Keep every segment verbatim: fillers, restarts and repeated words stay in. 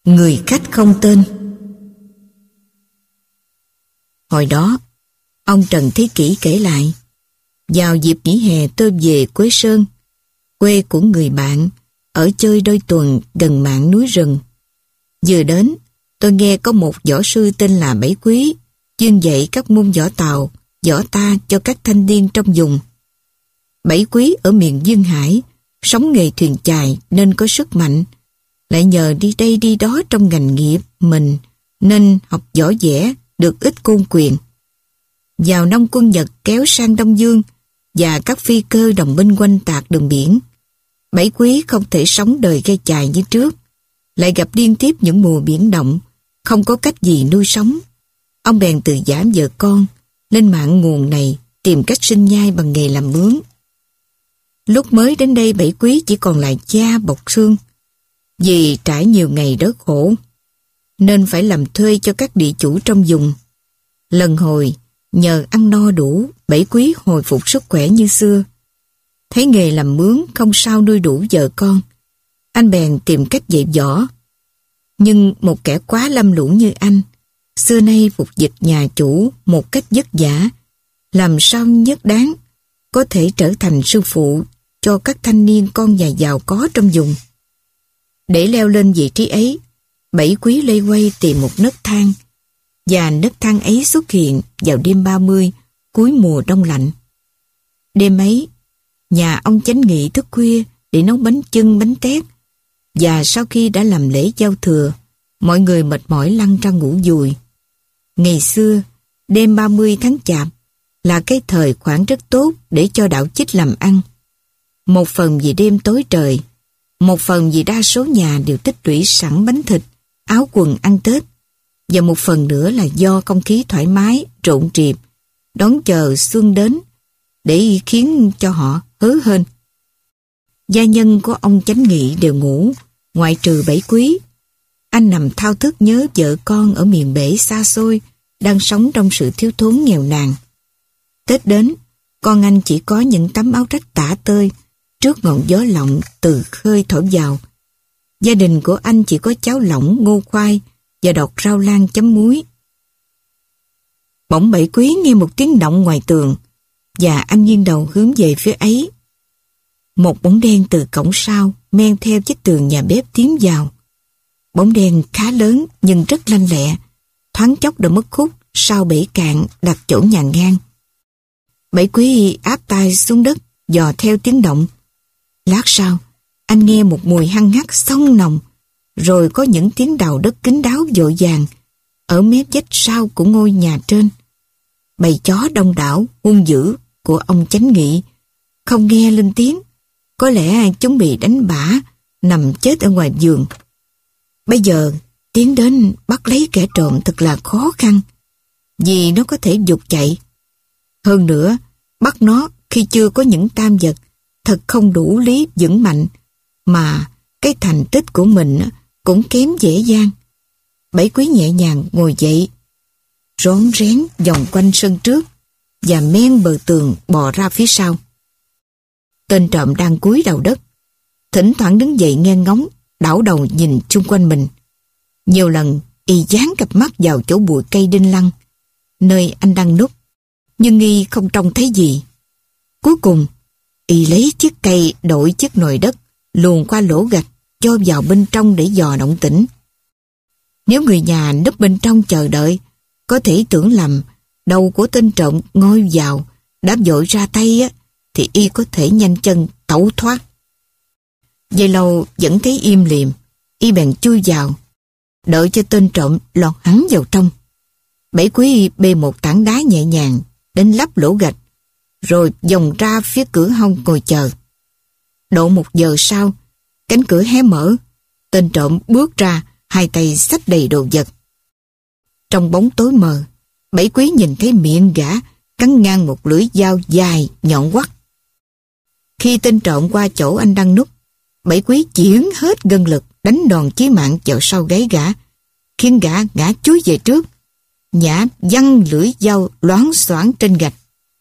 Người khách không tên. Hồi đó, ông Trần Thế Kỷ kể lại, vào dịp nghỉ hè tôi về Quế Sơn, quê của người bạn, ở chơi đôi tuần gần mạn núi rừng. Vừa đến, tôi nghe có một võ sư tên là Bảy Quý, chuyên dạy các môn võ Tàu, võ Ta cho các thanh niên trong vùng. Bảy Quý ở miền Duyên Hải, sống nghề thuyền chài nên có sức mạnh, lại nhờ đi đây đi đó trong ngành nghiệp mình nên học võ vẽ, được ít côn quyền. Vào năm quân Nhật kéo sang Đông Dương và các phi cơ đồng minh quanh tạc đường biển, Bảy Quý không thể sống đời ghe chài như trước, lại gặp liên tiếp những mùa biển động, không có cách gì nuôi sống. Ông bèn từ giã vợ con, lên mạng nguồn này tìm cách sinh nhai bằng nghề làm mướn. Lúc mới đến đây Bảy Quý chỉ còn lại da bọc xương, vì trải nhiều ngày đói khổ, nên phải làm thuê cho các địa chủ trong vùng. Lần hồi, nhờ ăn no đủ, Bảy Quý hồi phục sức khỏe như xưa. Thấy nghề làm mướn không sao nuôi đủ vợ con, anh bèn tìm cách dạy võ. Nhưng một kẻ quá lâm lũ như anh, xưa nay phục dịch nhà chủ một cách vất vả, làm sao nhất đáng có thể trở thành sư phụ cho các thanh niên con nhà giàu có trong vùng. Để leo lên vị trí ấy, Bảy Quý loay hoay tìm một nấc thang, và nấc thang ấy xuất hiện vào đêm ba mươi, cuối mùa đông lạnh. Đêm ấy, nhà ông Chánh Nghị thức khuya để nấu bánh chưng bánh tét, và sau khi đã làm lễ giao thừa, mọi người mệt mỏi lăn ra ngủ dùi. Ngày xưa, đêm ba mươi tháng Chạp là cái thời khoảng rất tốt để cho đạo chích làm ăn. Một phần vì đêm tối trời, một phần vì đa số nhà đều tích lũy sẵn bánh thịt, áo quần ăn Tết, và một phần nữa là do không khí thoải mái, rộn rịp, đón chờ xuân đến để khiến cho họ hớ hênh. Gia nhân của ông Chánh Nghị đều ngủ, ngoại trừ Bảy Quý. Anh nằm thao thức nhớ vợ con ở miền bể xa xôi, đang sống trong sự thiếu thốn nghèo nàn. Tết đến, con anh chỉ có những tấm áo rách tả tơi trước ngọn gió lộng từ khơi thổi vào. Gia đình của anh chỉ có cháo lỏng, ngô khoai và đọt rau lang chấm muối. Bỗng Bảy Quý nghe một tiếng động ngoài tường, và anh nghiêng đầu hướng về phía ấy. Một bóng đen từ cổng sau men theo chiếc tường nhà bếp tiến vào. Bóng đen khá lớn nhưng rất lanh lẹ, thoáng chốc đã mất khúc sau bể cạn đặt chỗ nhà ngang. Bảy Quý áp tay xuống đất, dò theo tiếng động. Lát sau, anh nghe một mùi hăng hắc xông nồng, rồi có những tiếng đào đất kín đáo vội vàng ở mép vách sau của ngôi nhà trên. Bầy chó đông đảo hung dữ của ông Chánh Nghị không nghe lên tiếng, có lẽ chúng bị đánh bả nằm chết ở ngoài vườn. Bây giờ tiến đến bắt lấy kẻ trộm thật là khó khăn, vì nó có thể giục chạy. Hơn nữa, bắt nó khi chưa có những tam vật thật không đủ lý vững mạnh, mà cái thành tích của mình cũng kém dễ dàng. Bảy Quý nhẹ nhàng ngồi dậy, rón rén vòng quanh sân trước và men bờ tường bò ra phía sau. Tên trộm đang cúi đầu đất, thỉnh thoảng đứng dậy nghe ngóng, đảo đầu nhìn chung quanh mình. Nhiều lần y dán cặp mắt vào chỗ bụi cây đinh lăng, nơi anh đang núp, nhưng y không trông thấy gì. Cuối cùng, y lấy chiếc cây đổi chiếc nồi đất luồn qua lỗ gạch cho vào bên trong để dò động tĩnh. Nếu người nhà núp bên trong chờ đợi, có thể tưởng lầm đầu của tên trộm ngoi vào, đã vội ra tay á, thì y có thể nhanh chân tẩu thoát. Vậy lâu vẫn thấy im lìm, y bèn chui vào, đợi cho tên trộm lọt hắn vào trong. Bảy Quý bê một tảng đá nhẹ nhàng đến lắp lỗ gạch, rồi vòng ra phía cửa hông ngồi chờ. Độ một giờ sau, cánh cửa hé mở, tên trộm bước ra, hai tay xách đầy đồ vật. Trong bóng tối mờ, Bảy Quý nhìn thấy miệng gã cắn ngang một lưỡi dao dài nhọn quắt. Khi tên trộm qua chỗ anh đang núp, Bảy Quý chuyển hết gân lực đánh đòn chí mạng vào sau gáy gã, khiến gã ngã chúi về trước, nhả văng lưỡi dao loáng xoảng trên gạch.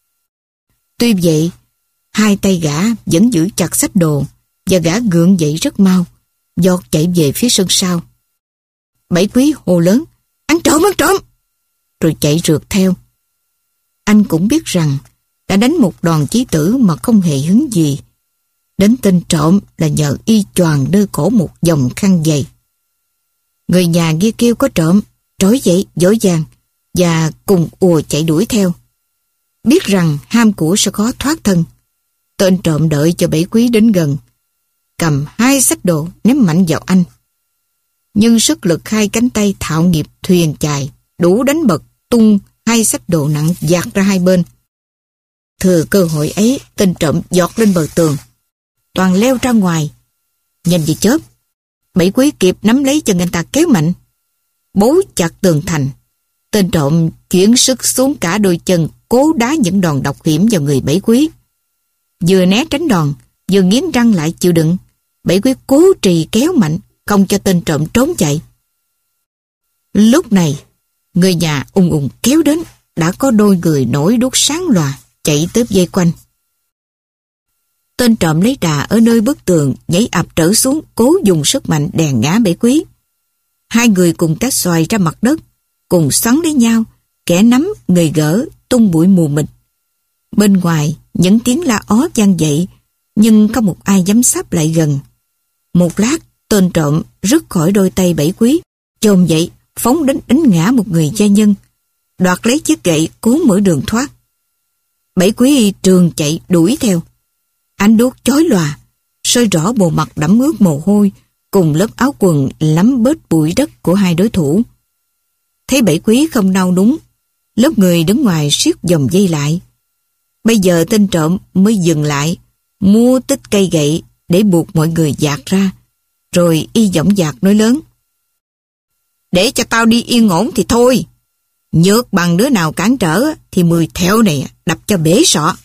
Tuy vậy, hai tay gã vẫn giữ chặt xách đồ, và gã gượng dậy rất mau, giọt chạy về phía sân sau. Bảy Quý hô lớn, ăn trộm, ăn trộm, rồi chạy rượt theo. Anh cũng biết rằng đã đánh một đòn chí tử mà không hề hứng gì. Đến tên trộm là nhờ y choàng nơi cổ một dòng khăn dày. Người nhà nghe kêu có trộm, trỗi dậy dỗ dàng và cùng ùa chạy đuổi theo. Biết rằng ham của sẽ khó thoát thân, tên trộm đợi cho Bảy Quý đến gần, cầm hai xách đồ ném mạnh vào anh. Nhưng sức lực hai cánh tay thạo nghiệp thuyền chài đủ đánh bật tung hai xách đồ nặng dạt ra hai bên. Thừa cơ hội ấy, tên trộm giọt lên bờ tường, toàn leo ra ngoài. Nhanh như chớp, Bảy Quý kịp nắm lấy chân anh ta kéo mạnh, bấu chặt tường thành. Tên trộm chuyển sức xuống cả đôi chân, cố đá những đòn độc hiểm vào người Bảy Quý. Vừa né tránh đòn, vừa nghiến răng lại chịu đựng. Bảy Quý cố trì kéo mạnh, không cho tên trộm trốn chạy. Lúc này, người nhà ùng ùng kéo đến, đã có đôi người nổi đuốc sáng lòa chạy tới vây quanh. Tên trộm lấy đà ở nơi bức tường, nhảy ập trở xuống, cố dùng sức mạnh đè ngã Bảy Quý. Hai người cùng tách xoài ra mặt đất, cùng xoắn lấy nhau, kẻ nắm người gỡ, tung bụi mù mịt. Bên ngoài, những tiếng la ó vang dậy, nhưng không một ai dám sáp lại gần. Một lát, tên trộm rứt khỏi đôi tay Bảy Quý, chồm dậy, phóng đến đánh ngã một người gia nhân, đoạt lấy chiếc gậy cố mở đường thoát. Bảy Quý trường chạy đuổi theo. Ánh đuốc chói lòa, soi rõ bộ mặt đẫm ướt mồ hôi cùng lớp áo quần lấm bết bụi đất của hai đối thủ. Thấy Bảy Quý không nao núng, lớp người đứng ngoài siết vòng dây lại. Bây giờ tên trộm mới dừng lại, mua tích cây gậy để buộc mọi người dạt ra, rồi y giọng dạc nói lớn: "Để cho tao đi yên ổn thì thôi, nhược bằng đứa nào cản trở thì mười thẹo này đập cho bể sọ."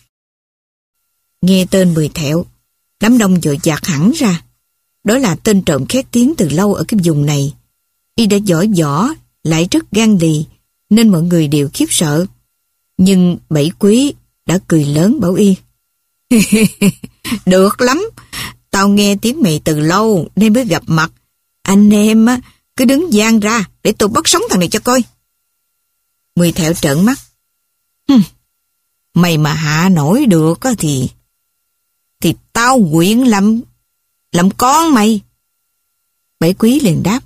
Nghe tên mười thẹo, đám đông vội dạt hẳn ra. Đó là tên trộm khét tiếng từ lâu ở cái vùng này. Y đã giỏi võ, lại rất gan lì, nên mọi người đều khiếp sợ. Nhưng Bảy Quý đã cười lớn bảo y: "Được lắm, tao nghe tiếng mày từ lâu nên mới gặp mặt. Anh em á, cứ đứng dang ra để tôi bắt sống thằng này cho coi." Mười thẹo trợn mắt: Hừm, "Mày mà hạ nổi được á thì thì tao nguyện làm làm con mày." Bảy Quý liền đáp: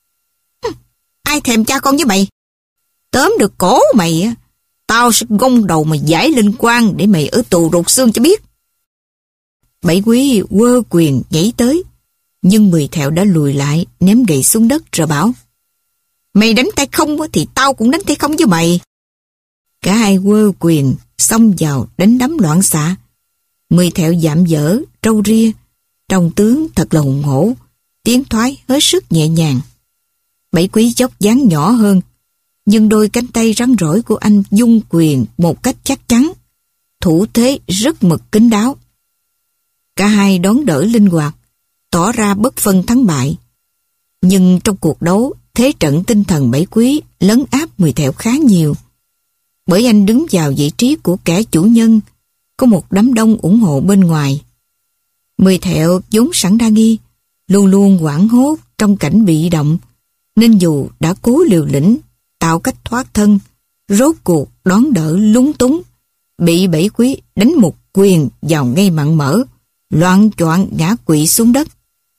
"Ai thèm cha con với mày? Tóm được cổ mày á, tao sẽ gông đầu mày giải linh quang để mày ở tù rụt xương cho biết." Bảy Quý quơ quyền nhảy tới, nhưng mười thẹo đã lùi lại, ném gậy xuống đất rồi bảo: "Mày đánh tay không thì tao cũng đánh tay không với mày." Cả hai quơ quyền xông vào đánh đấm loạn xạ. Mười thẹo dạm dở, trâu ria, trông tướng thật là hùng hổ, tiến thoái hết sức nhẹ nhàng. Bảy Quý dốc dáng nhỏ hơn, nhưng đôi cánh tay rắn rỏi của anh dung quyền một cách chắc chắn, thủ thế rất mực kín đáo. Cả hai đón đỡ linh hoạt, tỏ ra bất phân thắng bại. Nhưng trong cuộc đấu, thế trận tinh thần Bảy Quý lấn áp mười thẹo khá nhiều. Bởi anh đứng vào vị trí của kẻ chủ nhân, có một đám đông ủng hộ bên ngoài. Mười thẹo vốn sẵn đa nghi, luôn luôn hoảng hốt trong cảnh bị động, nên dù đã cố liều lĩnh, tạo cách thoát thân, rốt cuộc đón đỡ lúng túng, bị Bảy Quý đánh một quyền vào ngay mặn mỡ, loạng choạng ngã quỵ xuống đất.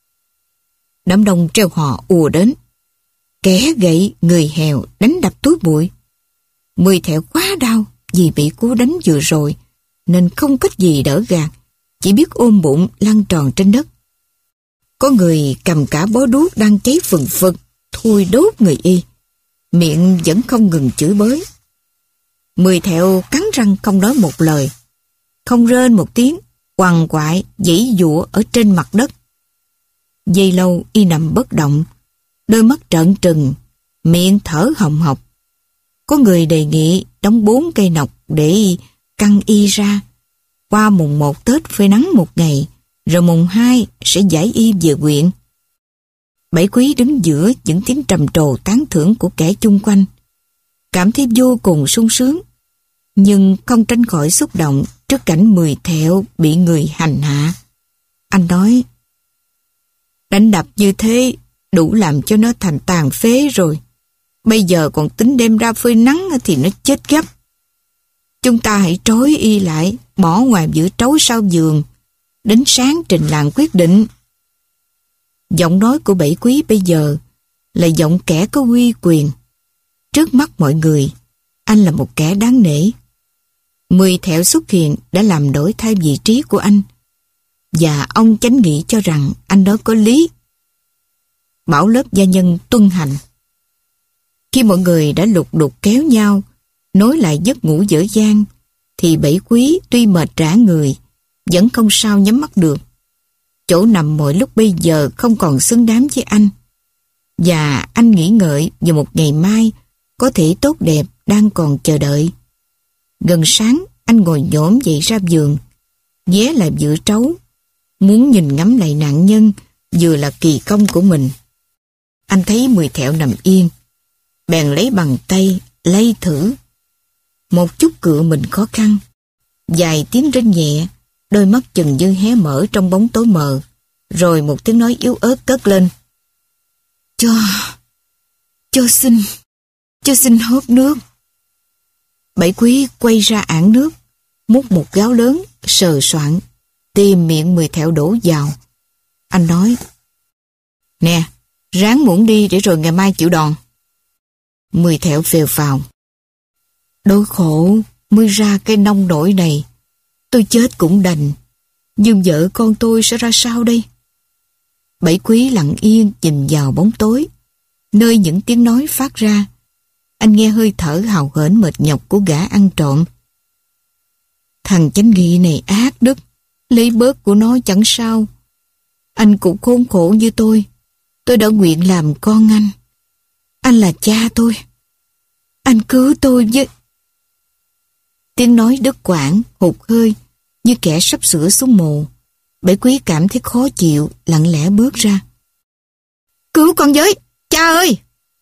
Đám đông treo hò ùa đến, kẻ gậy người hèo đánh đập túi bụi. Mười thẹo quá đau vì bị cú đánh vừa rồi, nên không cách gì đỡ gạt, chỉ biết ôm bụng lăn tròn trên đất. Có người cầm cả bó đuốc đang cháy phừng phừng, thui đốt người y, miệng vẫn không ngừng chửi bới. Mười thẹo cắn răng không nói một lời, không rên một tiếng, quằn quại giãy giụa ở trên mặt đất. Giây lâu y nằm bất động, đôi mắt trợn trừng, miệng thở hồng hộc. Có người đề nghị đóng bốn cây nọc để căng y ra. Qua mùng một Tết phơi nắng một ngày, rồi mùng hai sẽ giải y về huyện. Bảy Quý đứng giữa những tiếng trầm trồ tán thưởng của kẻ chung quanh, cảm thấy vô cùng sung sướng, nhưng không tránh khỏi xúc động trước cảnh mười thẹo bị người hành hạ. Anh nói: "Đánh đập như thế đủ làm cho nó thành tàn phế rồi. Bây giờ còn tính đem ra phơi nắng thì nó chết gấp. Chúng ta hãy trói y lại, bỏ ngoài giữa trấu sau giường. Đến sáng trình làng quyết định. Giọng nói của Bảy Quý bây giờ là giọng kẻ có uy quyền. Trước mắt mọi người, anh là một kẻ đáng nể. Mười thẹo xuất hiện đã làm đổi thay vị trí của anh. Và ông chánh nghĩ cho rằng anh đó có lý. Bảo lớp gia nhân tuân hành. Khi mọi người đã lục đục kéo nhau, nối lại giấc ngủ dở dang, thì Bảy Quý tuy mệt rã người, vẫn không sao nhắm mắt được. Chỗ nằm mọi lúc bây giờ không còn xứng đáng với anh. Và anh nghĩ ngợi về một ngày mai có thể tốt đẹp đang còn chờ đợi. Gần sáng, anh ngồi nhổm dậy ra giường, ghé lại giữa trấu, muốn nhìn ngắm lại nạn nhân vừa là kỳ công của mình. Anh thấy Mười Thẹo nằm yên, bèn lấy bàn tay lay thử. Một chút cựa mình khó khăn, vài tiếng rên nhẹ, đôi mắt chừng như hé mở trong bóng tối mờ, rồi một tiếng nói yếu ớt cất lên. Cho, cho xin, cho xin hớp nước. Bảy Quý quay ra ảng nước, múc một gáo lớn, sờ soạn, tìm miệng Mười Thẹo đổ vào. Anh nói, nè, ráng muỗng đi để rồi ngày mai chịu đòn. Mười Thẹo phèo phào. Đôi khổ mới ra cái nông nổi này, tôi chết cũng đành, nhưng vợ con tôi sẽ ra sao đây? Bảy Quý lặng yên nhìn vào bóng tối, nơi những tiếng nói phát ra. Anh nghe hơi thở hào hển mệt nhọc của gã ăn trộm. Thằng chánh nghị này ác đức, lấy bớt của nó chẳng sao. Anh cũng khốn khổ như tôi, tôi đã nguyện làm con anh. Anh là cha tôi, anh cứu tôi với... Tiếng nói đứt quãng, hụt hơi, như kẻ sắp sửa xuống mồ. Bảy Quý cảm thấy khó chịu, lặng lẽ bước ra. Cứu con với, cha ơi!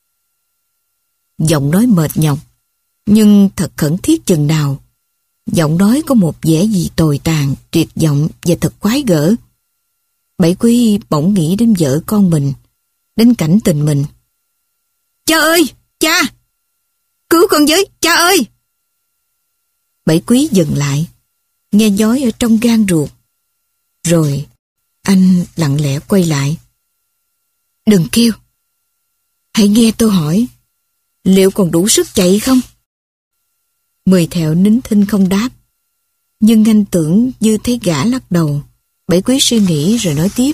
Giọng nói mệt nhọc, nhưng thật khẩn thiết chừng nào. Giọng nói có một vẻ gì tồi tàn, tuyệt vọng và thật quái gở. Bảy Quý bỗng nghĩ đến vợ con mình, đến cảnh tình mình. Cha ơi, cha! Cứu con với, cha ơi! Bảy Quý dừng lại, nghe nhói ở trong gan ruột. Rồi anh lặng lẽ quay lại. Đừng kêu. Hãy nghe tôi hỏi, liệu còn đủ sức chạy không? Mười Thẹo nín thinh không đáp. Nhưng anh tưởng như thấy gã lắc đầu. Bảy Quý suy nghĩ rồi nói tiếp.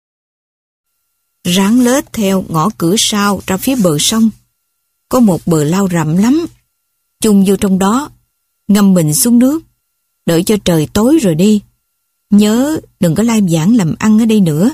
Ráng lết theo ngõ cửa sau ra phía bờ sông. Có một bờ lao rậm lắm. Chung vô trong đó, ngâm mình xuống nước, đợi cho trời tối rồi đi. Nhớ đừng có lai vãng làm ăn ở đây nữa.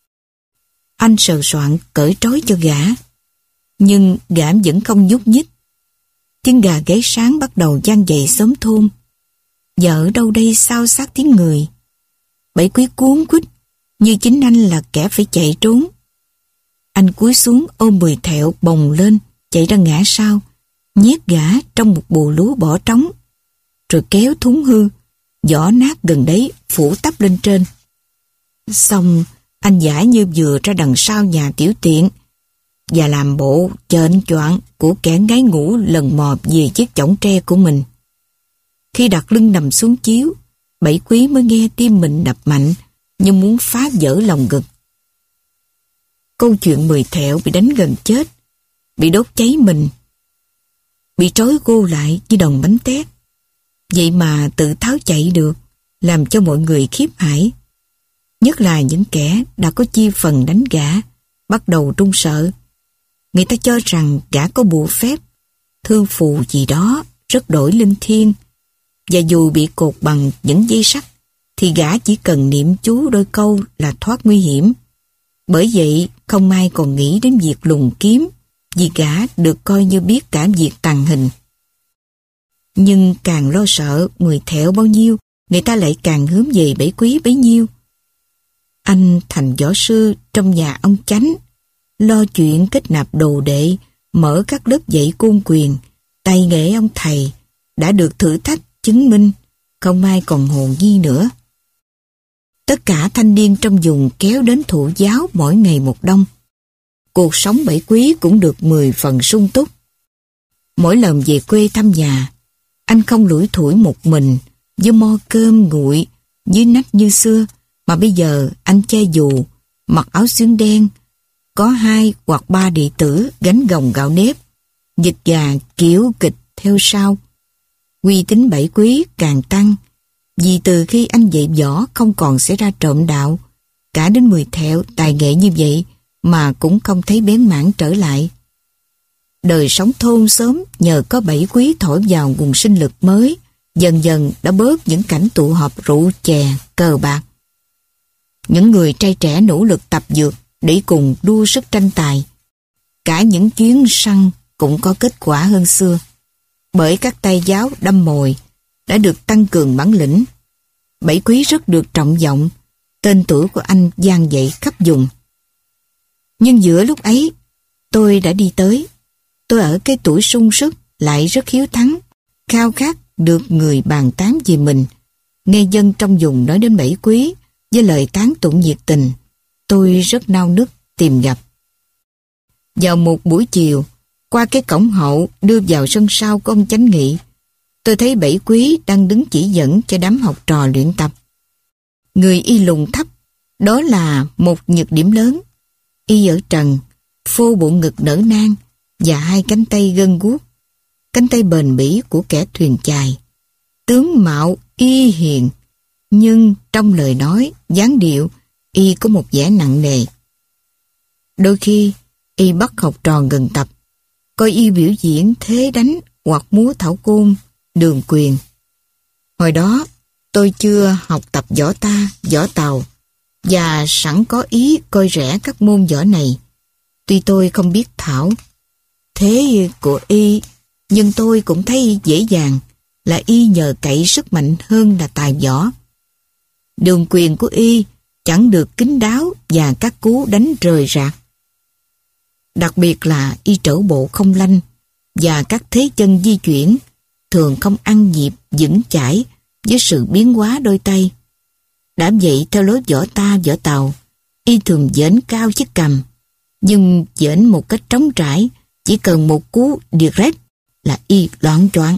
Anh sờ soạn cởi trói cho gã, nhưng gã vẫn không nhúc nhích. Tiếng gà gáy sáng bắt đầu vang dậy xóm thôn. Và ở đâu đây sao sát tiếng người. Bảy Quý cuống quýt, như chính anh là kẻ phải chạy trốn. Anh cúi xuống ôm Mười Thẹo bồng lên, chạy ra ngã sau, nhét gã trong một bù lúa bỏ trống, rồi kéo thúng hư, vỏ nát gần đấy phủ tắp lên trên. Xong, anh giả như vừa ra đằng sau nhà tiểu tiện và làm bộ chệnh choạng của kẻ ngái ngủ lần mò về chiếc chõng tre của mình. Khi đặt lưng nằm xuống chiếu, Bảy Quý mới nghe tim mình đập mạnh như muốn phá vỡ lòng ngực. Câu chuyện Mười Thẹo bị đánh gần chết, bị đốt cháy mình, bị trói gô lại như đòn bánh tét, vậy mà tự tháo chạy được, làm cho mọi người khiếp hãi. Nhất là những kẻ đã có chi phần đánh gã, bắt đầu run sợ. Người ta cho rằng gã có bùa phép, thương phù gì đó, rất đổi linh thiêng. Và dù bị cột bằng những dây sắt, thì gã chỉ cần niệm chú đôi câu là thoát nguy hiểm. Bởi vậy, không ai còn nghĩ đến việc lùng kiếm, vì gã được coi như biết cả việc tàn hình. Nhưng càng lo sợ Mười Thẹo bao nhiêu, người ta lại càng hướng về Bảy Quý bấy nhiêu. Anh thành võ sư trong nhà ông chánh, lo chuyện kết nạp đồ đệ, mở các lớp dạy côn quyền, tay nghề ông thầy, đã được thử thách chứng minh, không ai còn hồ nghi nữa. Tất cả thanh niên trong vùng kéo đến thụ giáo mỗi ngày một đông. cuộc sống Bảy Quý cũng được mười phần sung túc. Mỗi lần về quê thăm nhà, anh không lủi thủi một mình với mo cơm nguội dưới nách như xưa, mà bây giờ anh che dù, mặc áo xuyên đen, có hai hoặc ba đệ tử gánh gồng gạo nếp, dịch gà kiểu kịch theo sau. Uy tín Bảy Quý càng tăng, vì từ khi anh dạy võ không còn xảy ra trộm đạo, cả đến mười thẹo tài nghệ như vậy mà cũng không thấy bén mảng trở lại. Đời sống thôn xóm nhờ có Bảy Quý thổi vào nguồn sinh lực mới, dần dần đã bớt những cảnh tụ họp rượu chè, cờ bạc. Những người trai trẻ nỗ lực tập dược để cùng đua sức tranh tài. Cả những chuyến săn cũng có kết quả hơn xưa, bởi các tay giáo đâm mồi đã được tăng cường bản lĩnh. Bảy Quý rất được trọng vọng, tên tuổi của anh vang dậy khắp vùng. Nhưng giữa lúc ấy, tôi đã đi tới. Tôi ở cái tuổi sung sức, lại rất hiếu thắng, khao khát được người bàn tán về mình. Nghe dân trong vùng nói đến Bảy Quý với lời tán tụng nhiệt tình, tôi rất nao nức tìm gặp. Vào một buổi chiều, qua cái cổng hậu đưa vào sân sau của ông chánh nghị, tôi thấy Bảy Quý đang đứng chỉ dẫn cho đám học trò luyện tập. Người y lùn thấp, đó là một nhược điểm lớn. Y ở trần, phô bộ ngực nở nang và hai cánh tay gân guốc, cánh tay bền bỉ của kẻ thuyền chài. Tướng mạo y hiền, nhưng trong lời nói, dáng điệu, y có một vẻ nặng nề. Đôi khi, y bắt học trò ngừng tập, coi y biểu diễn thế đánh hoặc múa thảo côn, đường quyền. Hồi đó, tôi chưa học tập võ ta, võ tàu, và sẵn có ý coi rẻ các môn võ này. Tuy tôi không biết thảo thế của y, nhưng tôi cũng thấy dễ dàng là y nhờ cậy sức mạnh hơn là tài võ. Đường quyền của y chẳng được kín đáo và các cú đánh rời rạc. Đặc biệt là y trở bộ không lanh và các thế chân di chuyển thường không ăn nhịp vững chãi với sự biến hóa đôi tay. Đã vậy theo lối võ ta võ tàu, y thường dễn cao chiếc cằm, nhưng dễn một cách trống trải, chỉ cần một cú direct là y loạng choạng.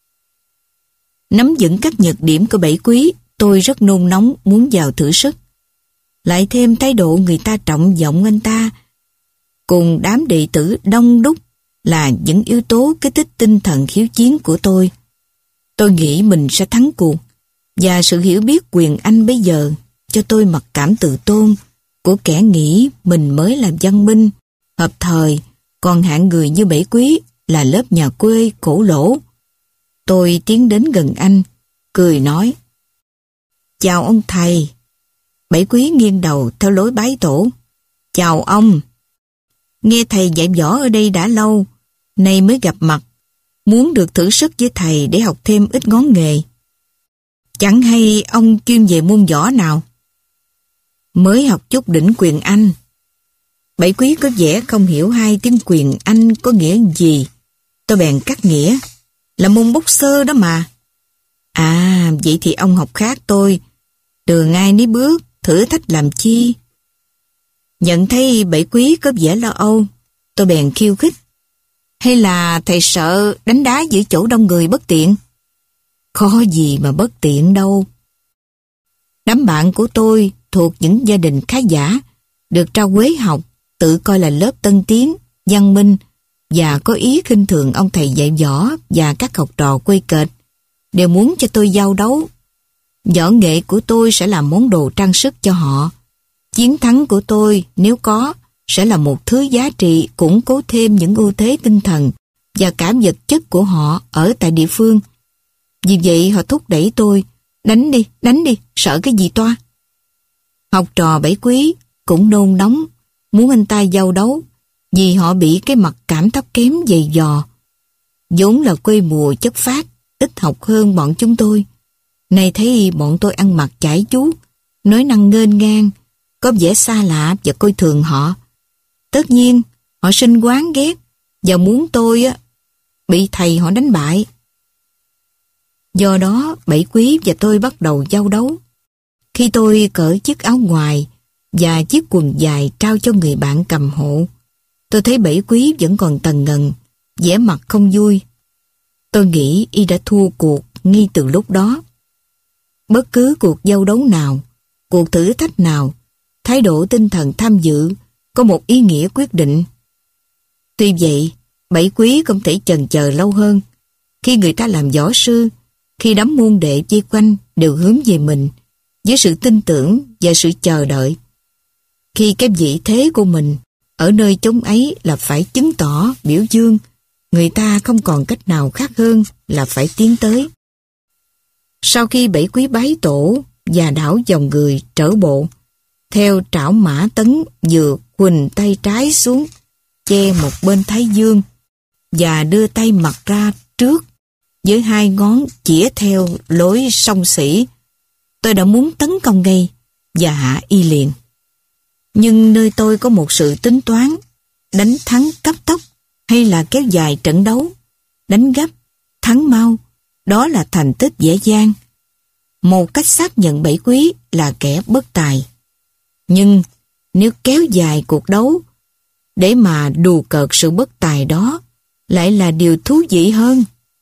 Nắm vững các nhược điểm của Bảy Quý, tôi rất nôn nóng muốn vào thử sức. Lại thêm thái độ người ta trọng vọng anh ta, cùng đám đệ tử đông đúc là những yếu tố kích thích tinh thần khiếu chiến của tôi. Tôi nghĩ mình sẽ thắng cuộc, và sự hiểu biết quyền Anh bây giờ cho tôi mặc cảm tự tôn của kẻ nghĩ mình mới là văn minh, hợp thời, còn hạng người như Bảy Quý là lớp nhà quê khổ lỗ. Tôi tiến đến gần anh, cười nói: "Chào ông thầy." Bảy Quý nghiêng đầu theo lối bái tổ: "Chào ông. Nghe thầy dạy võ ở đây đã lâu, nay mới gặp mặt, muốn được thử sức với thầy để học thêm ít ngón nghề. Chẳng hay ông chuyên về môn võ nào?" "Mới học chút đỉnh quyền Anh." Bảy Quý có vẻ không hiểu hai tiếng quyền Anh có nghĩa gì. Tôi bèn cắt nghĩa: "Là môn boxer đó mà." "À, vậy thì ông học khác tôi. Đường ai nấy bước, thử thách làm chi?" Nhận thấy Bảy Quý có vẻ lo âu, tôi bèn khiêu khích: "Hay là thầy sợ đánh đá giữa chỗ đông người bất tiện?" "Có gì mà bất tiện đâu. Đám bạn của tôi thuộc những gia đình khá giả, được trao quế học, tự coi là lớp tân tiến, văn minh, và có ý khinh thường ông thầy dạy võ và các học trò quây kệt, đều muốn cho tôi giao đấu. Võ nghệ của tôi sẽ là món đồ trang sức cho họ. Chiến thắng của tôi, nếu có, sẽ là một thứ giá trị củng cố thêm những ưu thế tinh thần và cả vật chất của họ ở tại địa phương. Vì vậy họ thúc đẩy tôi: đánh đi, đánh đi, sợ cái gì toa." Học trò Bảy Quý cũng nôn nóng muốn anh ta giao đấu, vì họ bị cái mặt cảm thấp kém dày dò. Vốn là quê mùa chất phác, ít học hơn bọn chúng tôi. Nay thấy bọn tôi ăn mặc chải chuốt, nói năng nghênh ngang, có vẻ xa lạ và coi thường họ. Tất nhiên, họ sinh oán ghét và muốn tôi á bị thầy họ đánh bại. Do đó, Bảy Quý và tôi bắt đầu giao đấu. Khi tôi cởi chiếc áo ngoài và chiếc quần dài trao cho người bạn cầm hộ, Tôi thấy Bảy Quý vẫn còn tần ngần, vẻ mặt không vui. Tôi nghĩ y đã thua cuộc ngay từ lúc đó. Bất cứ cuộc giao đấu nào, cuộc thử thách nào, thái độ tinh thần tham dự có một ý nghĩa quyết định. Tuy vậy, Bảy Quý không thể chần chờ lâu hơn. Khi người ta làm võ sư, khi đám môn đệ vây quanh đều hướng về mình, với sự tin tưởng và sự chờ đợi. Khi cái vị thế của mình ở nơi chốn ấy là phải chứng tỏ, biểu dương, người ta không còn cách nào khác hơn là phải tiến tới. Sau khi Bảy Quý bái tổ và đảo dòng người trở bộ, theo trảo mã tấn vừa khuỳnh tay trái xuống, che một bên thái dương và đưa tay mặt ra trước với hai ngón chĩa theo lối song sĩ. Tôi đã muốn tấn công ngay và hạ y liền. Nhưng nơi tôi có một sự tính toán, đánh thắng cấp tốc hay là kéo dài trận đấu, đánh gấp, thắng mau, đó là thành tích dễ dàng. Một cách xác nhận Bảy Quý là kẻ bất tài. Nhưng nếu kéo dài cuộc đấu để mà đùa cợt sự bất tài đó lại là điều thú vị hơn.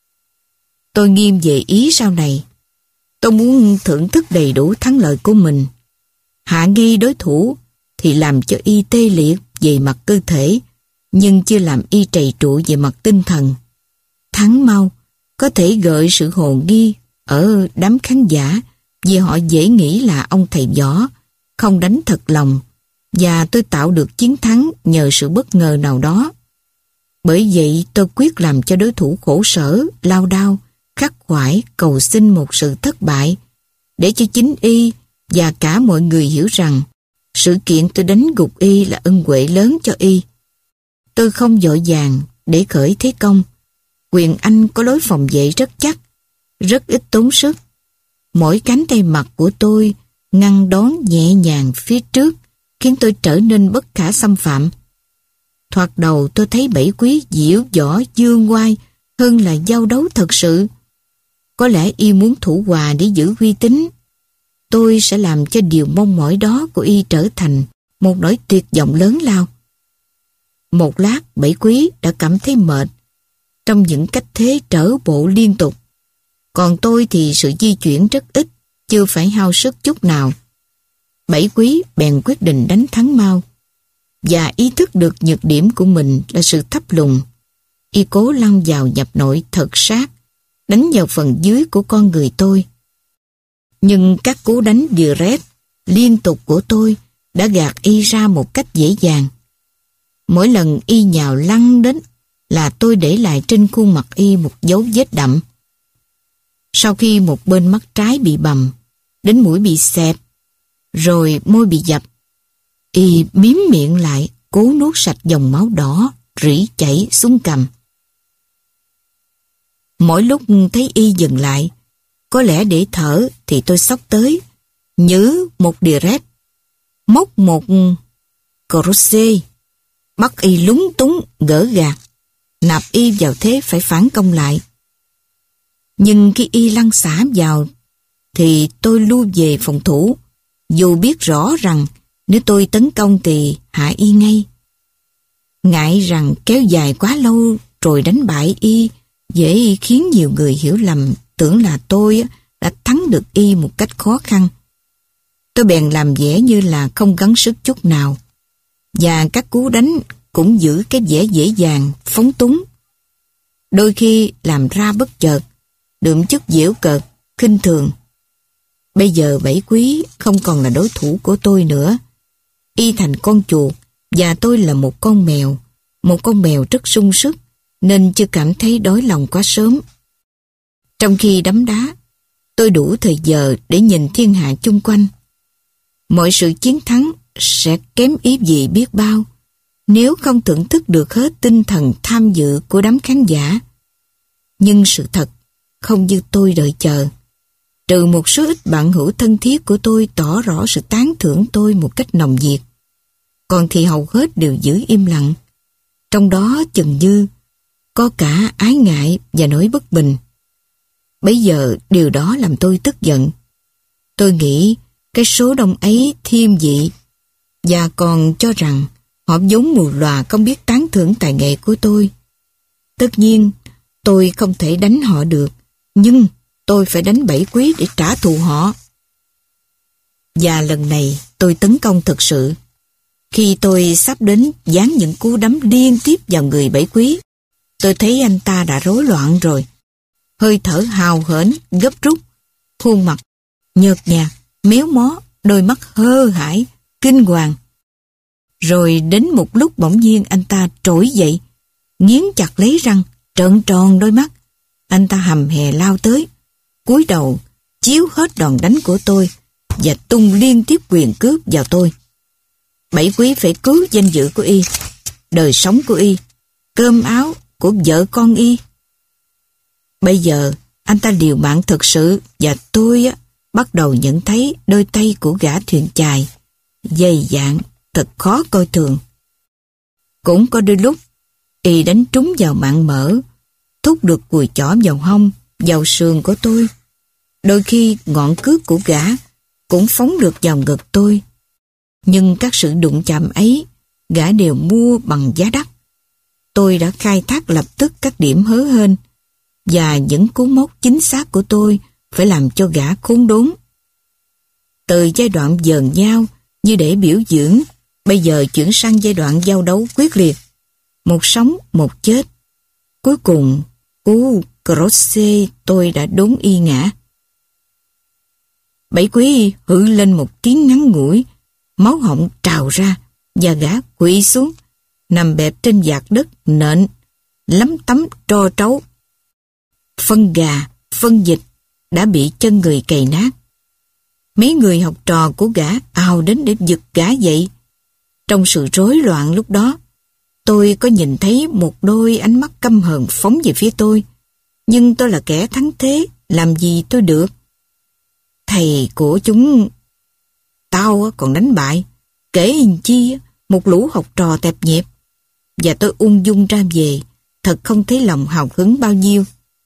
Tôi nghiêm về ý sau này. Tôi muốn thưởng thức đầy đủ thắng lợi của mình. Hạ nghi đối thủ thì làm cho y tê liệt về mặt cơ thể, nhưng chưa làm y trầy trụ về mặt tinh thần. Thắng mau có thể gợi sự hồ nghi ở đám khán giả vì họ dễ nghĩ là ông thầy võ không đánh thật lòng, và tôi tạo được chiến thắng nhờ sự bất ngờ nào đó. Bởi vậy tôi quyết làm cho đối thủ khổ sở, lao đao, khắc khoải cầu xin một sự thất bại, để cho chính y và cả mọi người hiểu rằng sự kiện tôi đánh gục y là ân huệ lớn cho y. Tôi không vội vàng để khởi thế công. Quyền Anh có lối phòng vệ rất chắc, rất ít tốn sức. Mỗi cánh tay mặt của tôi ngăn đón nhẹ nhàng phía trước, khiến tôi trở nên bất khả xâm phạm. Thoạt đầu tôi thấy Bảy Quý diễu võ dương ngoai hơn là giao đấu thật sự. Có lẽ y muốn thủ hòa để giữ uy tín. Tôi sẽ làm cho điều mong mỏi đó của y trở thành một nỗi tuyệt vọng lớn lao. Một lát Bảy Quý đã cảm thấy mệt trong những cách thế trở bộ liên tục. Còn tôi thì sự di chuyển rất ít, chưa phải hao sức chút nào. Bảy Quý bèn quyết định đánh thắng mau, và ý thức được nhược điểm của mình là sự thấp lùn. Y cố lăn vào nhập nội thật sát, đánh vào phần dưới của con người tôi. Nhưng các cú đánh direct liên tục của tôi đã gạt y ra một cách dễ dàng. Mỗi lần y nhào lăn đến là tôi để lại trên khuôn mặt y một dấu vết đậm. Sau khi một bên mắt trái bị bầm, đến mũi bị xẹp, rồi môi bị dập, y miếm miệng lại, cố nuốt sạch dòng máu đỏ rỉ chảy xuống cằm. Mỗi lúc thấy y dừng lại, có lẽ để thở, thì tôi xốc tới, nhứ một direct, móc một crochet, bắt y lúng túng gỡ gạt, nạp y vào thế phải phản công lại. Nhưng khi y lăn xả vào thì tôi lui về phòng thủ, dù biết rõ rằng nếu tôi tấn công thì hạ y ngay. Ngại rằng kéo dài quá lâu rồi đánh bại y dễ khiến nhiều người hiểu lầm, tưởng là tôi đã thắng được y một cách khó khăn. Tôi bèn làm vẻ như là không gắng sức chút nào, và các cú đánh cũng giữ cái vẻ dễ dàng, phóng túng. Đôi khi làm ra bất chợt, đượm chút giễu cợt, khinh thường. Bây giờ Bảy Quý không còn là đối thủ của tôi nữa. Y thành con chuột và tôi là một con mèo, một con mèo rất sung sức, nên chưa cảm thấy đói lòng quá sớm. Trong khi đấm đá, tôi đủ thời giờ để nhìn thiên hạ chung quanh. Mọi sự chiến thắng sẽ kém ý vị biết bao nếu không thưởng thức được hết tinh thần tham dự của đám khán giả. Nhưng sự thật không như tôi đợi chờ. Trừ một số ít bạn hữu thân thiết của tôi tỏ rõ sự tán thưởng tôi một cách nồng nhiệt, còn thì hầu hết đều giữ im lặng. Trong đó chừng như có cả ái ngại và nỗi bất bình. Bấy giờ điều đó làm tôi tức giận. Tôi nghĩ cái số đông ấy thiêm vị, và còn cho rằng Họ vốn mù lòa không biết tán thưởng tài nghệ của tôi. Tất nhiên, tôi không thể đánh họ được, nhưng tôi phải đánh Bảy Quý để trả thù họ. Và lần này tôi tấn công thực sự. Khi tôi sắp đến giáng những cú đấm liên tiếp vào người Bảy Quý, tôi thấy anh ta đã rối loạn rồi. Hơi thở hào hển, gấp rút, khuôn mặt nhợt nhạt, méo mó, đôi mắt hơ hãi, kinh hoàng. Rồi đến một lúc bỗng nhiên anh ta trỗi dậy, nghiến chặt lấy răng, trợn tròn đôi mắt. Anh ta hầm hè lao tới, cúi đầu, chiếu hết đòn đánh của tôi và tung liên tiếp quyền cướp vào tôi. Bảy Quý phải cứu danh dự của y, đời sống của y, cơm áo của vợ con y. Bây giờ anh ta liều mạng thực sự và tôi á, bắt đầu nhận thấy đôi tay của gã thuyền chài dày dạn, thật khó coi thường. Cũng có đôi lúc y đánh trúng vào mạng mỡ, thúc được cùi chỏ vào hông, vào sườn của tôi. Đôi khi ngọn cước của gã cũng phóng được vào ngực tôi. Nhưng các sự đụng chạm ấy, gã đều mua bằng giá đắt. Tôi đã khai thác lập tức các điểm hớ hênh, và những cú mốc chính xác của tôi phải làm cho gã khốn đốn. Từ giai đoạn dờn nhau như để biểu dưỡng, bây giờ chuyển sang giai đoạn giao đấu quyết liệt. Một sống, một chết. Cuối cùng, cú crochet tôi đã đốn y ngã. Bảy Quý hự lên một tiếng ngắn ngủi, máu họng trào ra và gã quỵ xuống, nằm bẹp trên vạt đất nện, lấm tấm tro trấu. Phân gà, phân vịt đã bị chân người cày nát. Mấy người học trò của gã ào đến để giật gã dậy. Trong sự rối loạn lúc đó, tôi có nhìn thấy một đôi ánh mắt căm hờn phóng về phía tôi. Nhưng tôi là kẻ thắng thế, làm gì tôi được? Thầy của chúng tao còn đánh bại, kể hình chi một lũ học trò tẹp nhẹp. Và tôi ung dung ra về, thật không thấy lòng hào hứng bao nhiêu.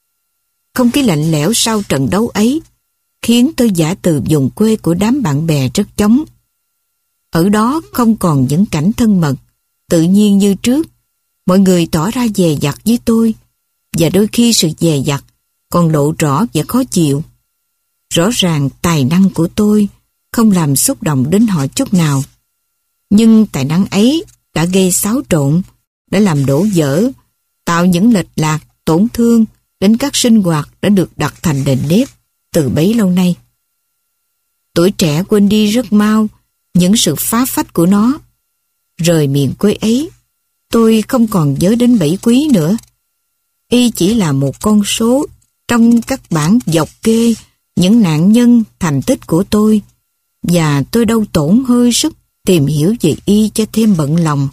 Không khí lạnh lẽo sau trận đấu ấy khiến tôi giả từ vùng quê của đám bạn bè rất chóng. Ở đó không còn những cảnh thân mật, tự nhiên như trước. Mọi người tỏ ra dè dặt với tôi, và đôi khi sự dè dặt còn lộ rõ và khó chịu. Rõ ràng tài năng của tôi không làm xúc động đến họ chút nào. Nhưng tài năng ấy đã gây xáo trộn, đã làm đổ vỡ, tạo những lệch lạc, tổn thương đến các sinh hoạt đã được đặt thành nền nếp từ bấy lâu nay. Tuổi trẻ quên đi rất mau những sự phá phách của nó. Rời miền quê ấy, tôi không còn nhớ đến Bảy Quý nữa. Y chỉ là một con số trong các bảng dọc kê những nạn nhân thành tích của tôi, và tôi đâu tổn hơi sức tìm hiểu về y cho thêm bận lòng.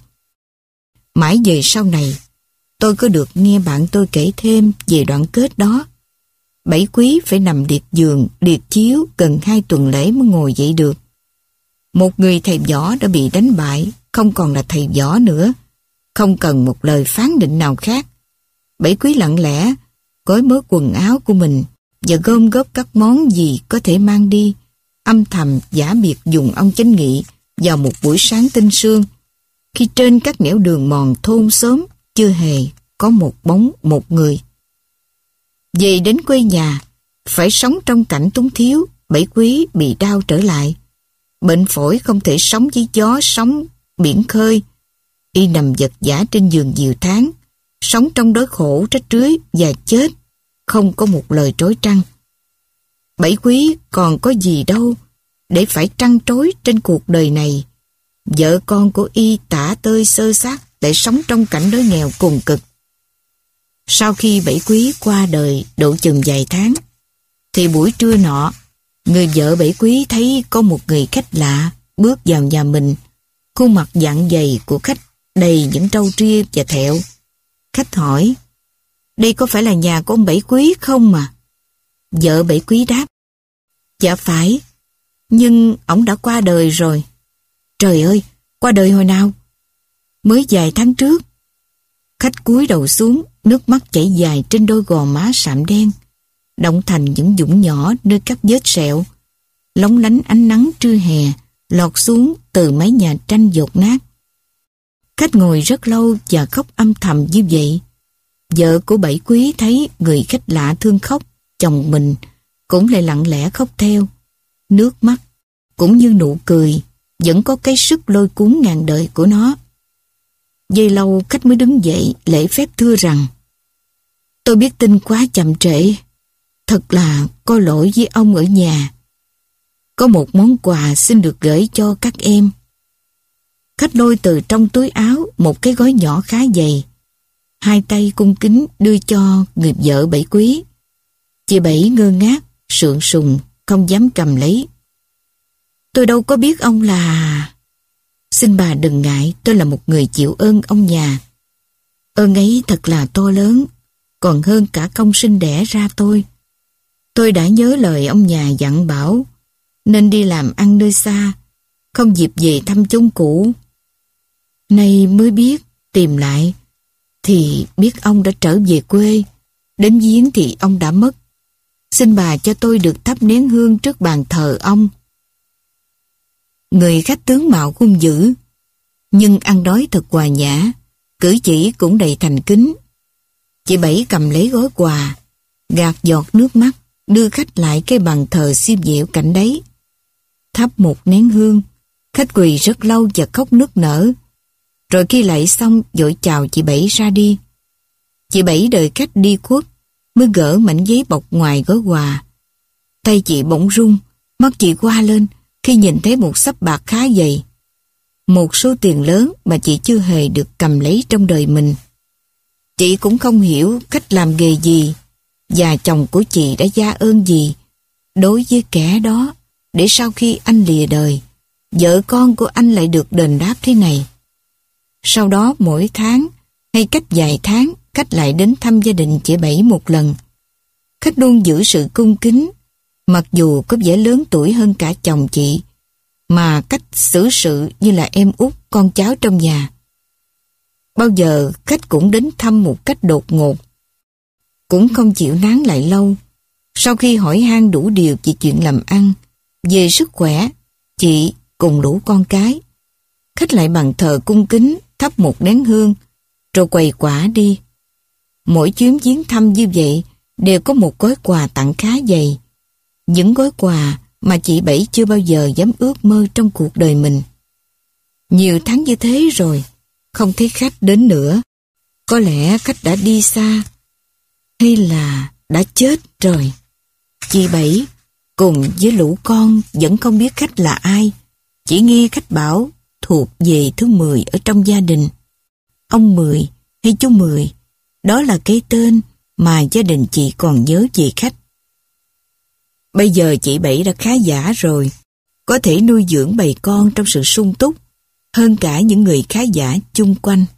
Mãi về sau này, tôi có được nghe bạn tôi kể thêm về đoạn kết đó. Bảy Quý phải nằm liệt giường, liệt chiếu gần hai tuần lễ mới ngồi dậy được. Một người thầy võ đã bị đánh bại, không còn là thầy võ nữa, không cần một lời phán định nào khác. Bảy Quý lặng lẽ gói mớ quần áo của mình và gom góp các món gì có thể mang đi, âm thầm giả biệt dùng ông chánh nghị vào một buổi sáng tinh sương, khi trên các nẻo đường mòn thôn xóm chưa hề có một bóng một người. Về đến quê nhà, phải sống trong cảnh túng thiếu, Bảy Quý bị đau trở lại. Bệnh phổi không thể sống với gió sóng biển khơi. Y nằm vật vã trên giường nhiều tháng, sống trong đói khổ trách rưới và chết, không có một lời trối trăng. Bảy Quý còn có gì đâu để phải trăn trối trên cuộc đời này. Vợ con của y tả tơi xơ xác để sống trong cảnh đói nghèo cùng cực. Sau khi Bảy Quý qua đời độ chừng vài tháng, thì buổi trưa nọ, người vợ Bảy Quý thấy có một người khách lạ bước vào nhà mình. Khuôn mặt dặn dày của khách đầy những râu ria và thẹo. Khách hỏi, đây có phải là nhà của ông Bảy Quý không mà? Vợ Bảy Quý đáp, dạ phải, nhưng ổng đã qua đời rồi. Trời ơi, qua đời hồi nào? Mới vài tháng trước. Khách cúi đầu xuống, nước mắt chảy dài trên đôi gò má sạm đen, đọng thành những vũng nhỏ nơi các vết sẹo, lóng lánh ánh nắng trưa hè lọt xuống từ mái nhà tranh dột nát. Khách ngồi rất lâu và khóc âm thầm như vậy. Vợ của Bảy Quý thấy người khách lạ thương khóc, chồng mình cũng lại lặng lẽ khóc theo. Nước mắt cũng như nụ cười vẫn có cái sức lôi cuốn ngàn đời của nó. Giây lâu khách mới đứng dậy lễ phép thưa rằng: tôi biết tin quá chậm trễ, thật là có lỗi với ông ở nhà. Có một món quà xin được gửi cho các em. Khách lôi từ trong túi áo một cái gói nhỏ khá dày, hai tay cung kính đưa cho người vợ Bảy Quý. Chị Bảy ngơ ngác, sượng sùng, không dám cầm lấy. Tôi đâu có biết ông là... Xin bà đừng ngại, tôi là một người chịu ơn ông nhà. Ơn ấy thật là to lớn, còn hơn cả công sinh đẻ ra tôi. Tôi đã nhớ lời ông nhà dặn bảo, nên đi làm ăn nơi xa, không dịp về thăm chốn cũ. Nay mới biết, tìm lại, thì biết ông đã trở về quê, đến viếng thì ông đã mất. Xin bà cho tôi được thắp nén hương trước bàn thờ ông. Người khách tướng mạo hung dữ, nhưng ăn nói thật hòa nhã, cử chỉ cũng đầy thành kính. Chị Bảy cầm lấy gói quà, gạt giọt nước mắt, đưa khách lại cái bàn thờ xiêm dịu cạnh đấy. Thắp một nén hương, khách quỳ rất lâu và khóc nức nở. Rồi khi lạy xong vội chào chị Bảy ra đi. Chị Bảy đợi khách đi khuất mới gỡ mảnh giấy bọc ngoài gói quà. Tay chị bỗng run, mắt chị hoa lên khi nhìn thấy một xấp bạc khá dày. Một số tiền lớn mà chị chưa hề được cầm lấy trong đời mình. Chị cũng không hiểu khách làm nghề gì và chồng của chị đã gia ơn gì đối với kẻ đó, để sau khi anh lìa đời, vợ con của anh lại được đền đáp thế này. Sau đó mỗi tháng hay cách vài tháng, khách lại đến thăm gia đình chị Bảy một lần. Khách luôn giữ sự cung kính, mặc dù có vẻ lớn tuổi hơn cả chồng chị, mà cách xử sự như là em út con cháu trong nhà. Bao giờ khách cũng đến thăm một cách đột ngột, cũng không chịu nán lại lâu. Sau khi hỏi han đủ điều về chuyện làm ăn, về sức khỏe, chị cùng đủ con cái, khách lại bàn thờ cung kính thắp một nén hương, rồi quầy quả đi. Mỗi chuyến viếng thăm như vậy đều có một gói quà tặng khá dày. Những gói quà mà chị Bảy chưa bao giờ dám ước mơ trong cuộc đời mình. Nhiều tháng như thế rồi, không thấy khách đến nữa. Có lẽ khách đã đi xa, hay là đã chết rồi. Chị Bảy cùng với lũ con vẫn không biết khách là ai. Chỉ nghe khách bảo thuộc về thứ mười ở trong gia đình. Ông Mười hay chú Mười, đó là cái tên mà gia đình chị còn nhớ về khách. Bây giờ chị Bảy đã khá giả rồi, có thể nuôi dưỡng bầy con trong sự sung túc hơn cả những người khá giả chung quanh.